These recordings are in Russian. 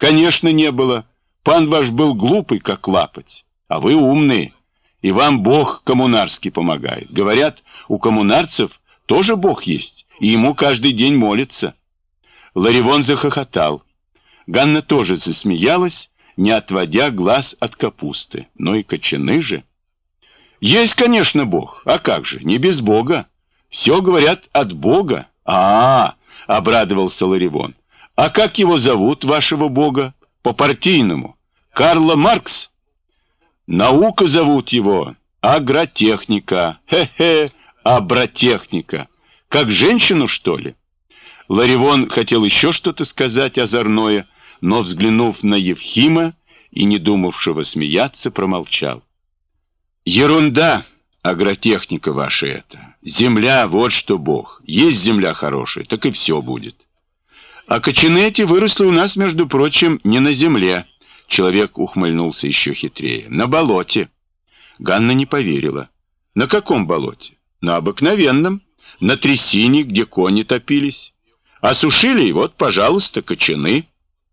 Конечно, не было. Пан ваш был глупый, как лапоть, а вы умные, и вам Бог коммунарский помогает. Говорят, у коммунарцев тоже Бог есть, и ему каждый день молятся. Ларивон захохотал. Ганна тоже засмеялась, не отводя глаз от капусты. Но и кочаны же. Есть, конечно, Бог. А как же, не без Бога. Все, говорят, от Бога. Обрадовался Ларивон. А как его зовут, вашего Бога? По-партийному. Карла Маркс? Наука зовут его. Агротехника. Хе-хе, абротехника. Как женщину, что ли? Ларивон хотел еще что-то сказать озорное, но, взглянув на Евхима и не думавшего смеяться, промолчал. Ерунда, агротехника ваша это. Земля, вот что Бог. Есть земля хорошая, так и все будет. А кочаны эти выросли у нас, между прочим, не на земле. Человек ухмыльнулся еще хитрее. На болоте. Ганна не поверила. На каком болоте? На обыкновенном. На трясине, где кони топились. Осушили, и вот, пожалуйста, кочаны.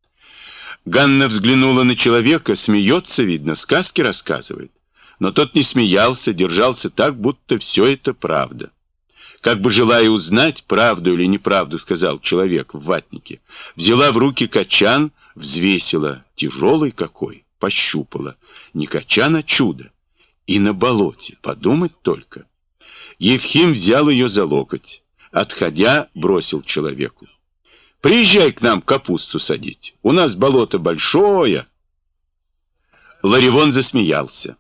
Ганна взглянула на человека, смеется, видно, сказки рассказывает. Но тот не смеялся, держался так, будто все это правда. Как бы желая узнать, правду или неправду, сказал человек в ватнике. Взяла в руки качан, взвесила, тяжелый какой, пощупала. Не качан, а чудо. И на болоте, подумать только. Евхим взял ее за локоть. Отходя, бросил человеку. Приезжай к нам капусту садить. У нас болото большое. Ларивон засмеялся.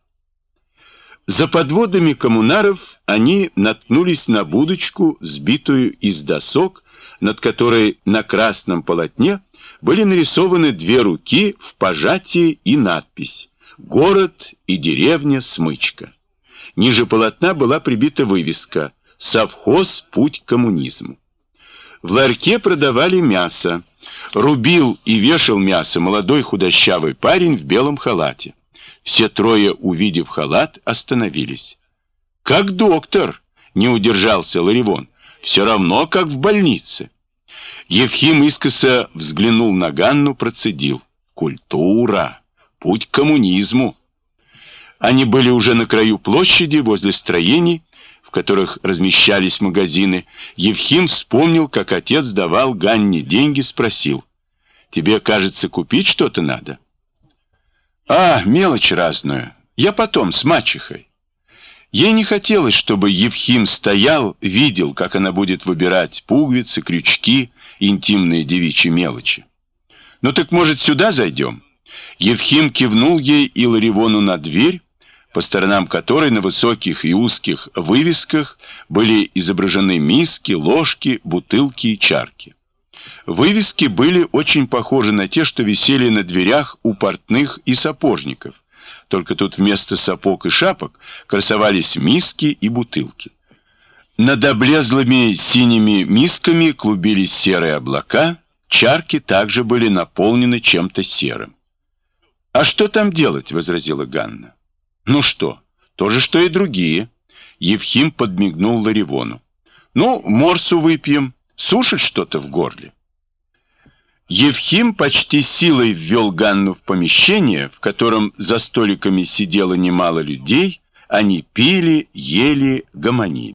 За подводами коммунаров они наткнулись на будочку, сбитую из досок, над которой на красном полотне были нарисованы две руки в пожатии и надпись «Город и деревня Смычка». Ниже полотна была прибита вывеска «Совхоз. Путь к коммунизму». В ларьке продавали мясо. Рубил и вешал мясо молодой худощавый парень в белом халате. Все трое, увидев халат, остановились. «Как доктор!» — не удержался Ларивон. «Все равно, как в больнице». Евхим искоса взглянул на Ганну, процедил. «Культура! Путь к коммунизму!» Они были уже на краю площади, возле строений, в которых размещались магазины. Евхим вспомнил, как отец давал Ганне деньги, спросил. «Тебе, кажется, купить что-то надо?» Мелочь разную. Я потом с мачехой». Ей не хотелось, чтобы Евхим стоял, видел, как она будет выбирать пуговицы, крючки, интимные девичьи мелочи. «Ну так, может, сюда зайдем?» Евхим кивнул ей и Ларивону на дверь, по сторонам которой на высоких и узких вывесках были изображены миски, ложки, бутылки и чарки. Вывески были очень похожи на те, что висели на дверях у портных и сапожников, только тут вместо сапог и шапок красовались миски и бутылки. Над облезлыми синими мисками клубились серые облака, чарки также были наполнены чем-то серым. «А что там делать?» — возразила Ганна. «Ну что, то же, что и другие». Евхим подмигнул Ларивону. «Ну, морсу выпьем, сушит что-то в горле». Евхим почти силой ввел Ганну в помещение, в котором за столиками сидело немало людей, они пили, ели, гомонили.